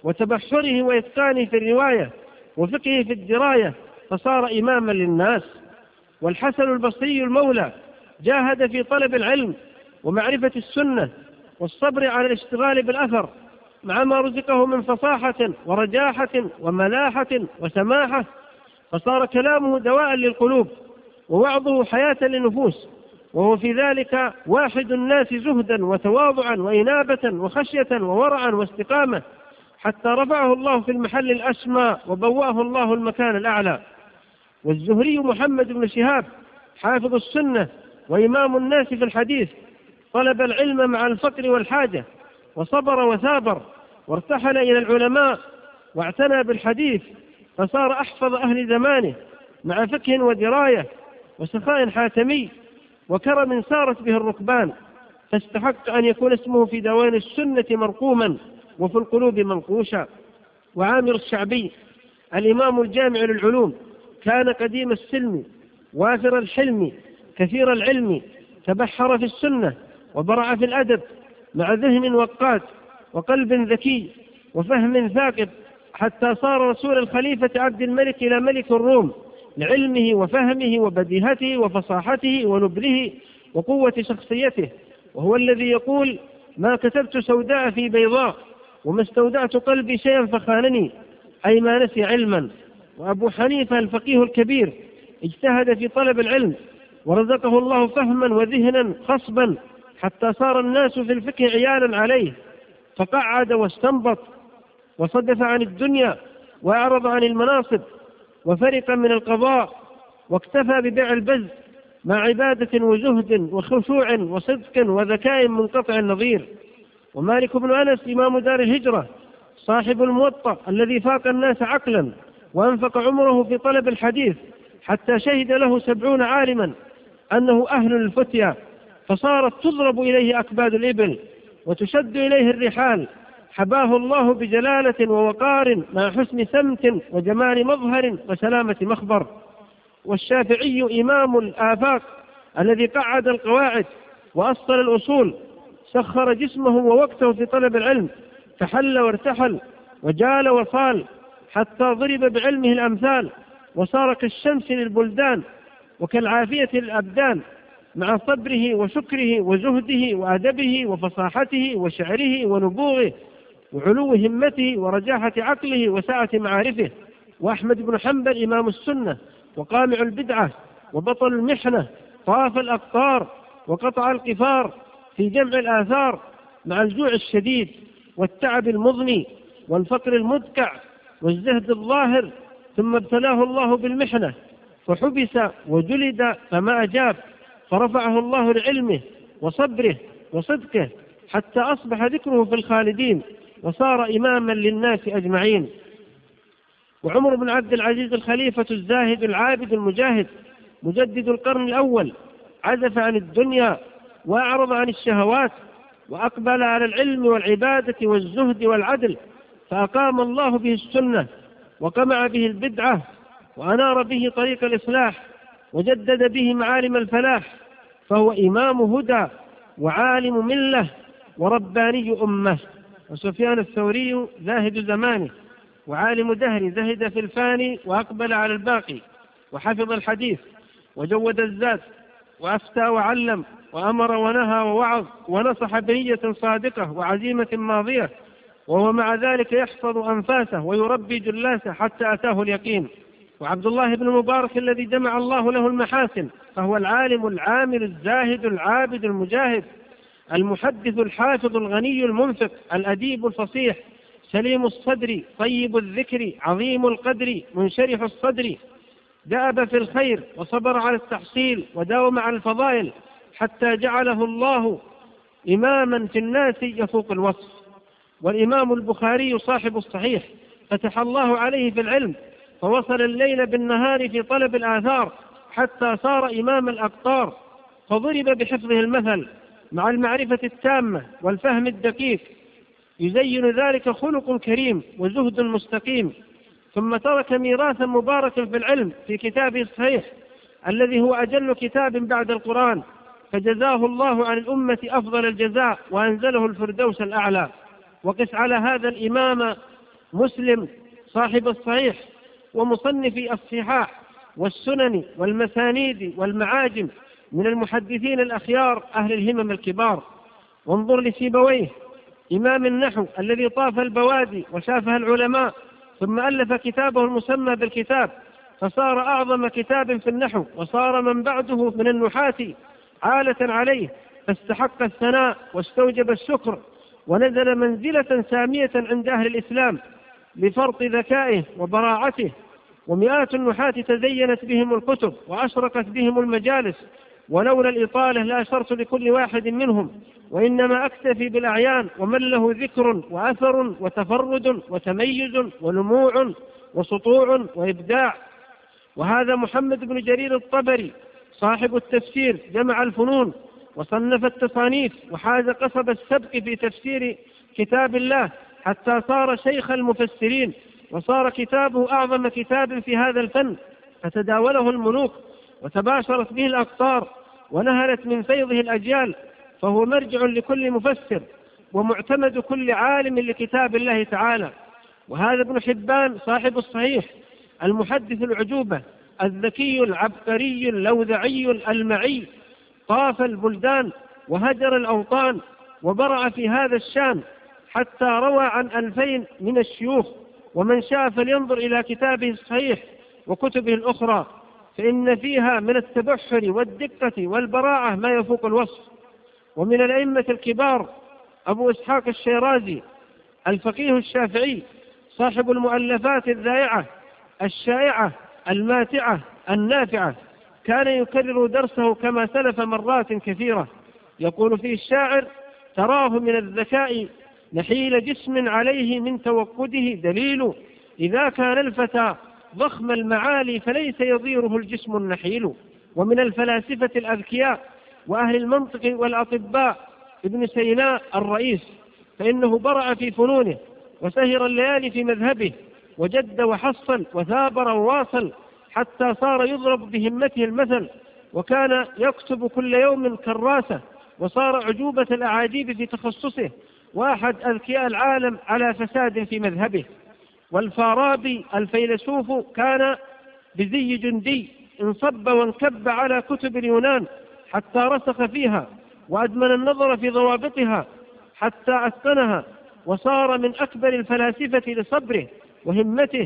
وتبحره وإتقانه في الرواية وفقهه في الدراية، فصار إماما للناس. والحسن البصري المولى جاهد في طلب العلم ومعرفة السنة والصبر على الاشتغال بالأثر، مع ما رزقه من فصاحة ورجاحة وملاحة وسماحة، فصار كلامه دواء للقلوب ووعظه حياة للنفوس، وهو في ذلك واحد الناس زهدا وتواضعا وإنابة وخشية وورعا واستقامة، حتى رفعه الله في المحل الأسمى وبواه الله المكان الأعلى. والزهري محمد بن شهاب حافظ السنة وإمام الناس في الحديث طلب العلم مع الفقر والحاجة، وصبر وثابر وارتحل إلى العلماء واعتنى بالحديث، فصار أحفظ أهل زمانه مع فقه ودراية وسخاء حاتمي وكرم سارت به الركبان، فاستحق أن يكون اسمه في ديوان السنة مرقوما وفي القلوب منقوشا. وعامر الشعبي الإمام الجامع للعلوم كان قديم السلم وافر الحلم كثير العلم، تبحر في السنة وبرع في الأدب، مع ذهن وقات وقلب ذكي وفهم ثاقب، حتى صار رسول الخليفة عبد الملك إلى ملك الروم لعلمه وفهمه وبديهته وفصاحته ونبله وقوة شخصيته. وهو الذي يقول: ما كتبت سوداء في بيضاء وما استودعت قلبي شيئا فخانني، أي ما نسي علما. وأبو حنيفة الفقيه الكبير اجتهد في طلب العلم ورزقه الله فهما وذهنا خصبا، حتى صار الناس في الفقه عيانا عليه، فقعد واستنبط وصدف عن الدنيا وأعرض عن المناصب وفرق من القضاء، واكتفى ببيع البز مع عبادة وزهد وخشوع وصدق وذكاء منقطع النظير. ومالك بن أنس إمام دار الهجرة صاحب الموطأ الذي فاق الناس عقلا وأنفق عمره في طلب الحديث، حتى شهد له سبعون عالما أنه أهل الفتيا، فصارت تضرب إليه أكباد الإبل وتشد إليه الرحال، حباه الله بجلالة ووقار مع حسن سمت وجمال مظهر وسلامة مخبر. والشافعي إمام الآفاق الذي قعد القواعد وأصل الأصول، سخر جسمه ووقته في طلب العلم، فحل وارتحل وجال وصال، حتى ضرب بعلمه الأمثال، وصار كالشمس للبلدان وكالعافية للأبدان، مع صبره وشكره وزهده وأدبه وفصاحته وشعره ونبوغه وعلو همته ورجاحة عقله وسعة معارفه. وأحمد بن حنبل إمام السنة وقامع البدعة وبطل المحنة، طاف الأقطار وقطع القفار في جمع الآثار، مع الجوع الشديد والتعب المضني والفقر المدكع والزهد الظاهر، ثم ابتلاه الله بالمحنة فحبس وجلد فما أجاب، فرفعه الله لعلمه وصبره وصدقه، حتى أصبح ذكره في الخالدين وصار إماما للناس أجمعين. وعمر بن عبد العزيز الخليفة الزاهد العابد المجاهد مجدد القرن الأول عزف عن الدنيا وأعرض عن الشهوات، وأقبل على العلم والعبادة والزهد والعدل، فأقام الله به السنة وقمع به البدعة وأنار به طريق الإصلاح وجدد به معالم الفلاح، فهو إمام هدى وعالم ملة ورباني أمة. وسفيان الثوري زاهد زمانه وعالم دهر، زهد في الفاني وأقبل على الباقي، وحفظ الحديث وجود الزاد وأفتى وعلم وأمر ونهى ووعظ ونصح بنية صادقة وعزيمة ماضية، وهو مع ذلك يحفظ أنفاسه ويربي جلاسه حتى أتاه اليقين. وعبد الله بن المبارك الذي جمع الله له المحاسن، فهو العالم العامل الزاهد العابد المجاهد المحدث الحافظ الغني المنفق الأديب الفصيح سليم الصدر طيب الذكر عظيم القدر منشرح الصدر، دأب في الخير وصبر على التحصيل وداوم على الفضائل، حتى جعله الله إماما في الناس يفوق الوصف. والإمام البخاري صاحب الصحيح فتح الله عليه في العلم، فوصل الليل بالنهار في طلب الآثار، حتى صار إمام الأقطار، فضرب بحفظه المثل مع المعرفة التامة والفهم الدقيق، يزين ذلك خلق كريم وزهد مستقيم. ثم ترك ميراثا مباركا في العلم في كتابه الصحيح الذي هو أجل كتاب بعد القرآن، فجزاه الله عن الأمة أفضل الجزاء وأنزله الفردوس الأعلى. وقس على هذا الإمام مسلم صاحب الصحيح ومصنف الصحاح والسنن والمسانيد والمعاجم من المحدثين الأخيار أهل الهمم الكبار. وانظر لسيبويه إمام النحو الذي طاف البوادي وشافها العلماء، ثم ألف كتابه المسمى بالكتاب، فصار أعظم كتاب في النحو، وصار من بعده من النحاة عالة عليه، فاستحق الثناء واستوجب الشكر، ونزل منزلة سامية عند أهل الإسلام لفرط ذكائه وبراعته. ومئات النحاة تزينت بهم الكتب وأشرقت بهم المجالس، ولولا الإطالة لأشرت لكل واحد منهم، وإنما أكتفي بالأعيان ومن له ذكر وأثر وتفرد وتميز ولموع وسطوع وإبداع. وهذا محمد بن جرير الطبري صاحب التفسير جمع الفنون وصنف التصانيف وحاز قصب السبق في تفسير كتاب الله، حتى صار شيخ المفسرين، وصار كتابه أعظم كتاب في هذا الفن، فتداوله الملوك وتباشرت به الأقطار ونهلت من فيضه الأجيال، فهو مرجع لكل مفسر ومعتمد كل عالم لكتاب الله تعالى. وهذا ابن حبان صاحب الصحيح المحدث العجوبة الذكي العبقري اللوذعي المعي، طاف البلدان وهجر الأوطان وبرع في هذا الشان، حتى روى عن ألفين من الشيوخ. ومن شاء فلينظر إلى كتابه الصحيح وكتبه الأخرى، فإن فيها من التبحر والدقة والبراعة ما يفوق الوصف. ومن الأئمة الكبار أبو إسحاق الشيرازي الفقيه الشافعي صاحب المؤلفات الذائعة الشائعة الماتعة النافعة، كان يكرر درسه كما سلف مرات كثيرة. يقول فيه الشاعر: تراه من الذكاء نحيل جسم عليه من توقده دليل، إذا كان الفتى ضخم المعالي فليس يضيره الجسم النحيل. ومن الفلاسفة الأذكياء وأهل المنطق والأطباء ابن سيناء الرئيس، فإنه برع في فنونه وسهر الليالي في مذهبه، وجد وحصل وثابر وواصل، حتى صار يضرب بهمته المثل، وكان يكتب كل يوم كراسة، وصار عجوبة الأعاجيب في تخصصه، وأحد أذكياء العالم على فساد في مذهبه. والفارابي الفيلسوف كان بزي جندي، انصب وانكب على كتب اليونان حتى رسخ فيها، وأدمن النظر في ضوابطها حتى أتقنها، وصار من أكبر الفلاسفة لصبره وهمته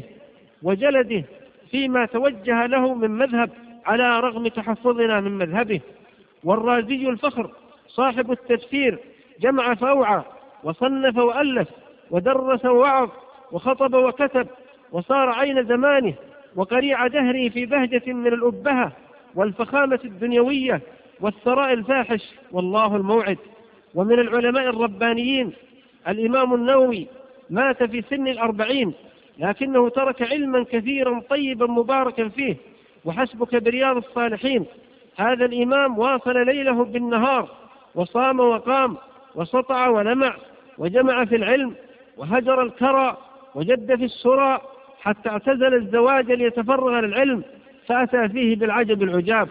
وجلده فيما توجه له من مذهب على رغم تحفظنا من مذهبه. والرازي الفخر صاحب التفسير جمع فأوعى، وصنف وألف ودرس ووعظ وخطب وكتب، وصار عين زمانه وقريع دهره في بهجة من الأبهة والفخامة الدنيوية والثراء الفاحش، والله الموعد. ومن العلماء الربانيين الإمام النووي مات في سن الأربعين، لكنه ترك علما كثيرا طيبا مباركا فيه، وحسبك برياض الصالحين. هذا الإمام واصل ليله بالنهار، وصام وقام وسطع ولمع، وجمع في العلم وهجر الكرى وجد في السرى، حتى اعتزل الزواج ليتفرغ للعلم، فأتى فيه بالعجب العجاب.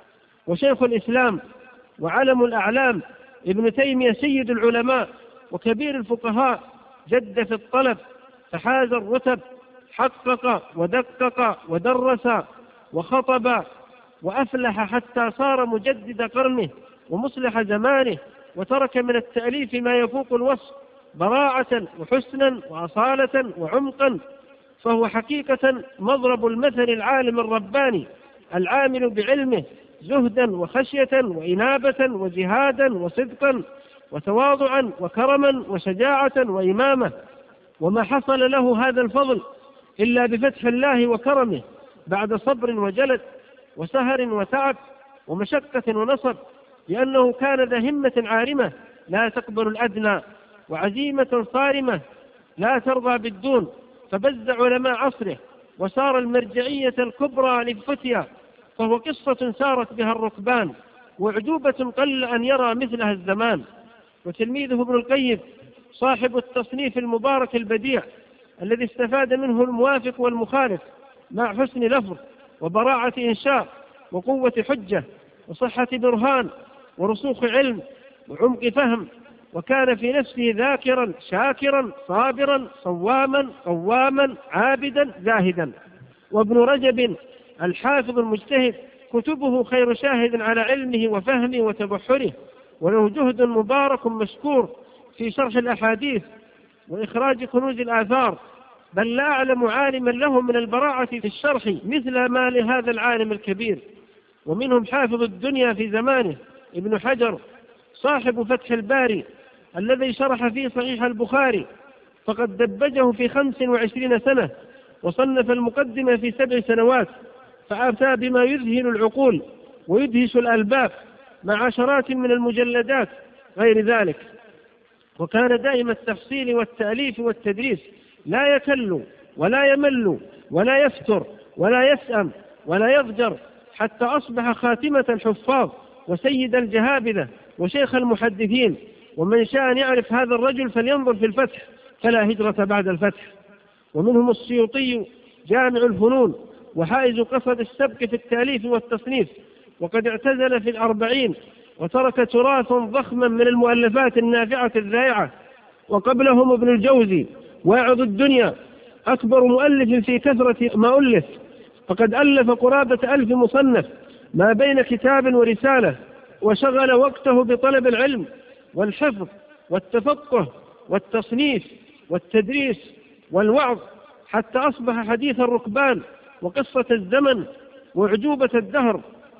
وشيخ الإسلام وعلم الأعلام ابن تيمية سيد العلماء وكبير الفقهاء، جد في الطلب فحاز الرتب، حقق ودقق ودرس وخطب وأفلح، حتى صار مجدد قرنه ومصلح زمانه، وترك من التأليف ما يفوق الوصف براعة وحسنا وأصالة وعمقا، فهو حقيقة مضرب المثل العالم الرباني العامل بعلمه زهدا وخشية وإنابة وجهادا وصدقا وتواضعا وكرما وشجاعة وإمامة. وما حصل له هذا الفضل إلا بفتح الله وكرمه، بعد صبر وجلد وسهر وتعب ومشقة ونصب، لأنه كان ذا همة عارمة لا تقبل الأدنى، وعزيمة صارمة لا ترضى بالدون، فبز علماء عصره وصار المرجعية الكبرى للفتيا، فهو قصة سارت بها الركبان، وعجوبة قل أن يرى مثلها الزمان. وتلميذه ابن القيم صاحب التصنيف المبارك البديع الذي استفاد منه الموافق والمخالف، مع حسن لفظ وبراعة إنشاء وقوة حجة وصحة برهان، ورسوخ علم وعمق فهم، وكان في نفسه ذاكرا شاكرا صابرا صواما قواما عابدا زاهدا. وابن رجب الحافظ المجتهد كتبه خير شاهد على علمه وفهمه وتبحره، وله جهد مبارك مشكور في شرح الأحاديث وإخراج كنوز الآثار، بل لا أعلم عالما له من البراعة في الشرح مثل ما لهذا العالم الكبير. ومنهم حافظ الدنيا في زمانه ابن حجر صاحب فتح الباري الذي شرح فيه صحيح البخاري، فقد دبجه في خمس وعشرين سنة، وصنف المقدمة في سبع سنوات، فأتى بما يذهل العقول ويدهش الألباب مع عشرات من المجلدات غير ذلك. وكان دائم التفصيل والتأليف والتدريس، لا يكل ولا يمل ولا يفتر ولا يسأم ولا يضجر، حتى أصبح خاتمة الحفاظ وسيد الجهابذة وشيخ المحدثين. ومن شاء أن يعرف هذا الرجل فلينظر في الفتح، فلا هجرة بعد الفتح. ومنهم السيوطي جامع الفنون وحائز قصد السبق في التأليف والتصنيف، وقد اعتزل في الأربعين وترك تراثا ضخما من المؤلفات النافعة الذائعة. وقبلهم ابن الجوزي واعظ الدنيا أكبر مؤلف في كثرة ما ألف، فقد ألف قرابة ألف مصنف ما بين كتاب ورسالة، وشغل وقته بطلب العلم والحفظ والتفقه والتصنيف والتدريس والوعظ، حتى أصبح حديث الركبان وقصة الزمن وعجوبة الدهر،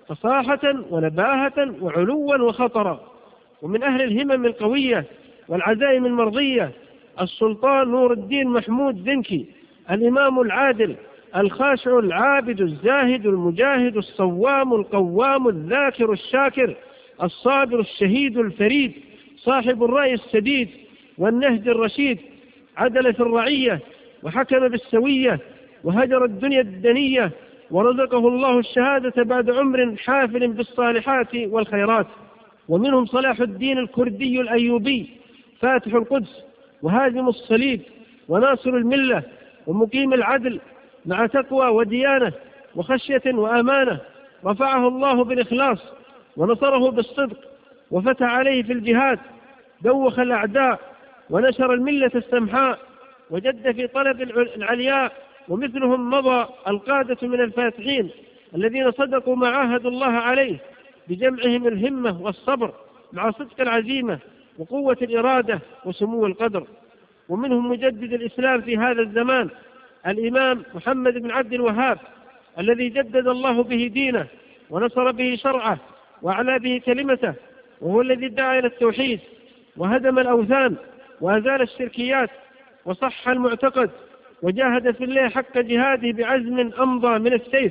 فصاحة ونباهة وعلوا وخطرا. ومن أهل الهمم القوية والعزائم المرضية السلطان نور الدين محمود زنكي، الإمام العادل الخاشع العابد الزاهد المجاهد الصوام القوام الذاكر الشاكر الصابر الشهيد الفريد، صاحب الرأي السديد والنهج الرشيد، عدل في الرعية وحكم بالسوية وهجر الدنيا الدنية، ورزقه الله الشهادة بعد عمر حافل بالصالحات والخيرات. ومنهم صلاح الدين الكردي الأيوبي فاتح القدس وهازم الصليب وناصر الملة ومقيم العدل، مع تقوى وديانة وخشية وأمانة، رفعه الله بالإخلاص ونصره بالصدق وفتح عليه في الجهاد، دوخ الأعداء ونشر الملة السمحاء، وجد في طلب العلياء. ومثلهم مضى القادة من الفاتحين الذين صدقوا ما عاهدوا الله عليه بجمعهم الهمة والصبر مع صدق العزيمة وقوة الإرادة وسمو القدر. ومنهم مجدد الإسلام في هذا الزمان الإمام محمد بن عبد الوهاب، الذي جدد الله به دينه ونصر به شرعه وأعلى به كلمته، وهو الذي دعا إلى التوحيد وهدم الأوثان وأزال الشركيات وصح المعتقد، وجاهد في الله حق جهاده بعزم أمضى من السيف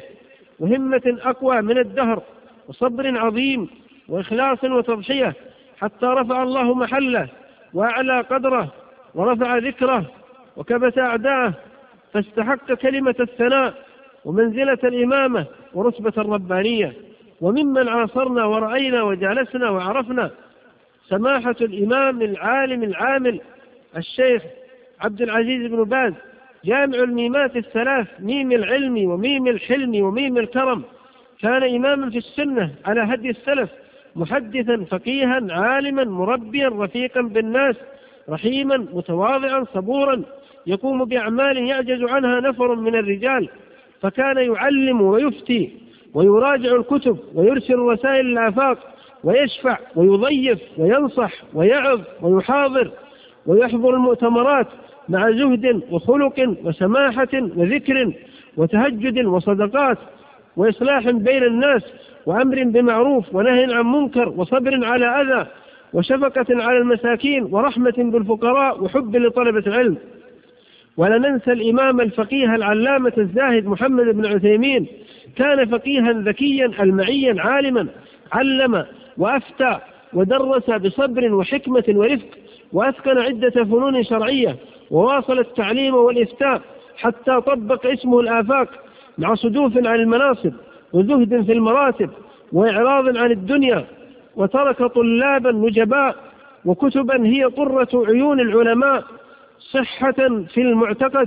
وهمة أقوى من الدهر وصبر عظيم وإخلاص وتضحية، حتى رفع الله محله وأعلى قدره ورفع ذكره وكبت أعداءه، فاستحق كلمة الثناء ومنزلة الإمامة ورتبة الربانية. وممن عاصرنا ورأينا وجالسنا وعرفنا سماحة الإمام العالم العامل الشيخ عبد العزيز بن باز، جامع الميمات الثلاث، ميم العلم وميم الحلم وميم الكرم. كان إماما في السنة على هدي السلف، محدثا فقيها عالما مربيا رفيقا بالناس، رحيما متواضعا صبورا، يقوم بأعمال يعجز عنها نفر من الرجال، فكان يعلم ويفتي ويراجع الكتب ويرسل رسائل الآفاق ويشفع ويضيف وينصح ويعظ ويحاضر ويحضر المؤتمرات مع زهد وخلق وسماحة وذكر وتهجد وصدقات وإصلاح بين الناس وأمر بمعروف ونهي عن منكر وصبر على أذى وشفقة على المساكين ورحمة بالفقراء وحب لطلبة العلم. ولا ننسى الإمام الفقيه العلامة الزاهد محمد بن عثيمين، كان فقيها ذكيا المعيا عالما، علم وأفتى ودرس بصبر وحكمة ورفق، وأتقن عدة فنون شرعية، وواصل التعليم والإفتاء حتى طبق اسمه الآفاق، مع صدوف عن المناصب وزهد في المراتب وإعراض عن الدنيا، وترك طلابا نجباء وكتبا هي قرة عيون العلماء، صحة في المعتقد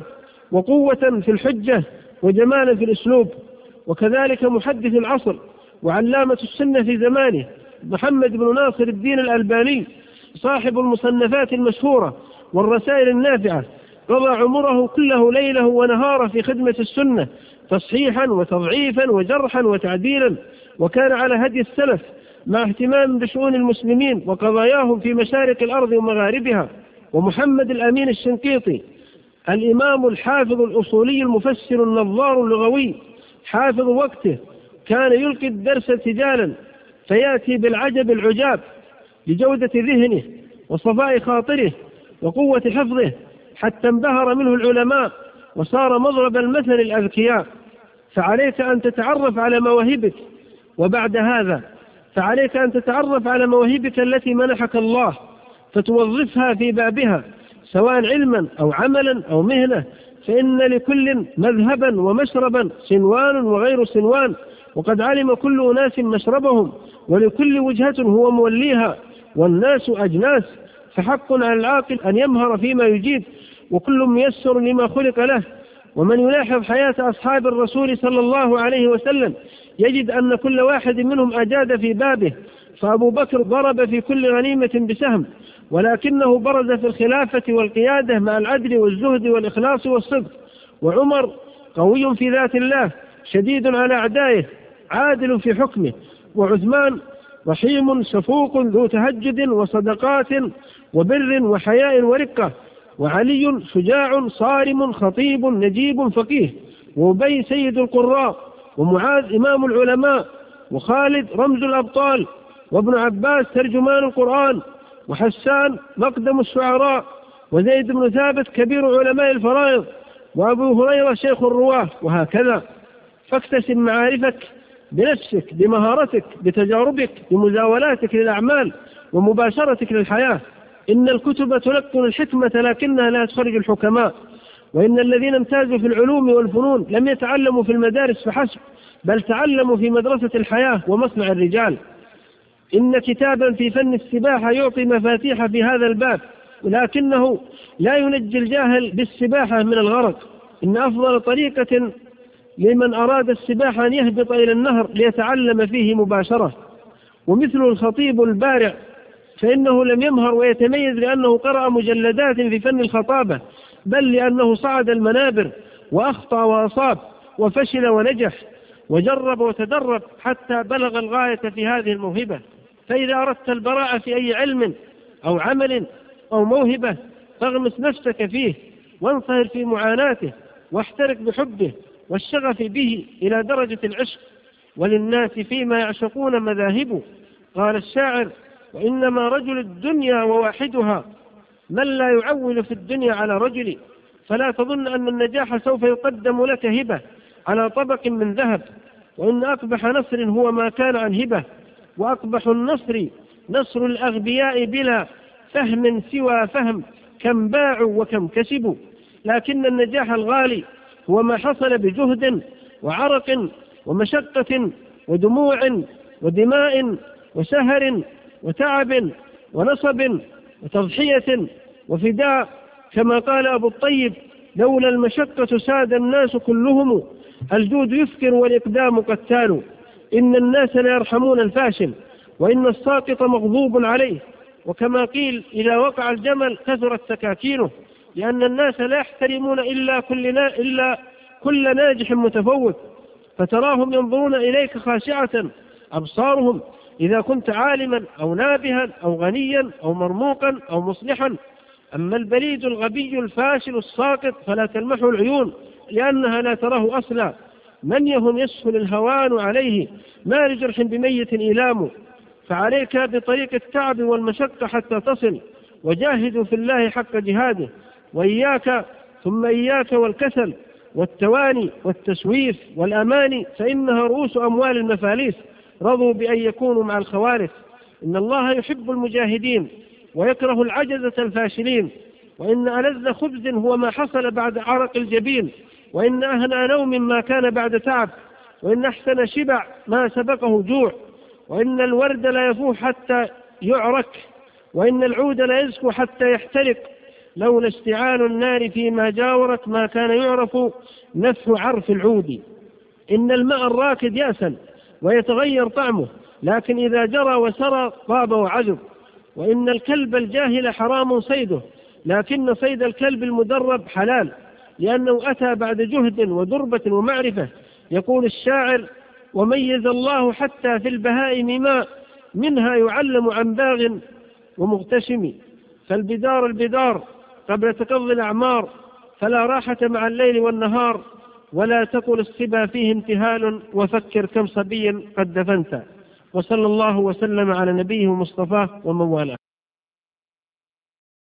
وقوة في الحجة وجمالا في الأسلوب. وكذلك محدث العصر وعلامة السنة في زمانه محمد بن ناصر الدين الألباني صاحب المصنفات المشهورة والرسائل النافعة قضى عمره كله ليله ونهاره في خدمة السنة تصحيحا وتضعيفا وجرحا وتعديلا، وكان على هدي السلف مع اهتمام بشؤون المسلمين وقضاياهم في مشارق الأرض ومغاربها. ومحمد الأمين الشنقيطي الإمام الحافظ الأصولي المفسر النظار اللغوي حافظ وقته، كان يلقي الدرس ارتجالا فيأتي بالعجب العجاب لجودة ذهنه وصفاء خاطره وقوة حفظه، حتى انبهر منه العلماء وصار مضرب المثل الأذكياء. فعليك أن تتعرف على مواهبك، وبعد هذا فعليك أن تتعرف على مواهبك التي منحك الله فتوظفها في بابها، سواء علما أو عملا أو مهنة، فإن لكل مذهبا ومشربا، سنوان وغير سنوان، وقد علم كل أناس مشربهم، ولكل وجهة هو موليها، والناس أجناس، فحق على العاقل أن يمهر فيما يجيد، وكل ميسر لما خلق له. ومن يلاحظ حياة أصحاب الرسول صلى الله عليه وسلم يجد أن كل واحد منهم أجاد في بابه، فأبو بكر ضرب في كل غنيمة بسهم، ولكنه برز في الخلافة والقيادة مع العدل والزهد والإخلاص والصدق. وعمر قوي في ذات الله شديد على أعدائه عادل في حكمه. وعثمان رحيم شفوق ذو تهجد وصدقات وبر وحياء ورقة. وعلي شجاع صارم خطيب نجيب فقيه. وأبي سيد القراء. ومعاذ إمام العلماء. وخالد رمز الأبطال. وابن عباس ترجمان القرآن. وحسان مقدم الشعراء. وزيد بن ثابت كبير علماء الفرائض. وأبو هريرة شيخ الرواه. وهكذا. فاكتسب معارفك بنفسك، بمهارتك، بتجاربك، بمزاولاتك للأعمال ومباشرتك للحياة. إن الكتب تلقن الحكمة لكنها لا تخرج الحكماء. وإن الذين امتازوا في العلوم والفنون لم يتعلموا في المدارس فحسب، بل تعلموا في مدرسة الحياة ومصنع الرجال. إن كتابا في فن السباحة يعطي مفاتيح في هذا الباب، ولكنه لا ينجي الجاهل بالسباحة من الغرق. إن أفضل طريقة لمن أراد السباحة أن يهبط إلى النهر ليتعلم فيه مباشرة. ومثل الخطيب البارع، فإنه لم يمهر ويتميز لأنه قرأ مجلدات في فن الخطابة، بل لأنه صعد المنابر وأخطأ وأصاب وفشل ونجح وجرب وتدرب حتى بلغ الغاية في هذه الموهبة. فإذا أردت البراءة في أي علم أو عمل أو موهبة فاغمس نفسك فيه وانصهر في معاناته واحترق بحبه والشغف به إلى درجة العشق. وللناس فيما يعشقون مذاهب. قال الشاعر: وإنما رجل الدنيا وواحدها من لا يعول في الدنيا على رجل. فلا تظن أن النجاح سوف يقدم لك هبة على طبق من ذهب. وإن أقبح نصر هو ما كان عن هبة، وأقبح النصر نصر الأغبياء بلا فهم سوى فهم، كم باعوا وكم كسبوا. لكن النجاح الغالي هو ما حصل بجهد وعرق ومشقة ودموع ودماء وسهر وتعب ونصب وتضحية وفداء. كما قال أبو الطيب: لولا المشقة ساد الناس كلهم، الجود يفكر والإقدام قتال. إن الناس لا يرحمون الفاشل، وإن الساقط مغضوب عليه. وكما قيل: إذا وقع الجمل كثرت سكاكينه. لأن الناس لا يحترمون إلا كل, نا... إلا كل ناجح متفوق، فتراهم ينظرون إليك خاشعة أبصارهم إذا كنت عالما أو نابها أو غنيا أو مرموقا أو مصلحا. أما البليد الغبي الفاشل الساقط فلا تلمحه العيون، لأنها لا تراه أصلا. من يهم يسهل الهوان عليه، ما لجرح بميت إيلام. فعليك بطريق التعب والمشقة حتى تصل، وجاهدوا في الله حق جهاده. وإياك ثم إياك والكسل والتواني والتسويف والأماني، فإنها رؤوس أموال المفاليس. رضوا بأن يكونوا مع الخوارث. إن الله يحب المجاهدين ويكره العجزة الفاشلين. وإن ألذ خبز هو ما حصل بعد عرق الجبين. وإن أهنى نوم ما كان بعد تعب. وإن أحسن شبع ما سبقه جوع. وإن الورد لا يفوح حتى يعرك. وإن العود لا يزكو حتى يحترق. لولا اشتعال النار فيما جاورت ما كان يعرف نفح عرف العود. إن الماء الراكد يأسل ويتغير طعمه، لكن إذا جرى وسرى طاب وعجب. وإن الكلب الجاهل حرام صيده، لكن صيد الكلب المدرب حلال، لأنه أتى بعد جهد ودربة ومعرفة. يقول الشاعر: وميز الله حتى في البهائم ما منها يعلم عن باغ ومغتشم. فالبدار البدار قبل تقضي الأعمار، فلا راحة مع الليل والنهار. ولا تقل الصبا فيه انتهال، وفكر كم صبي قد دفنت. وصلى الله وسلم على نبيه مصطفاه ومن والاه.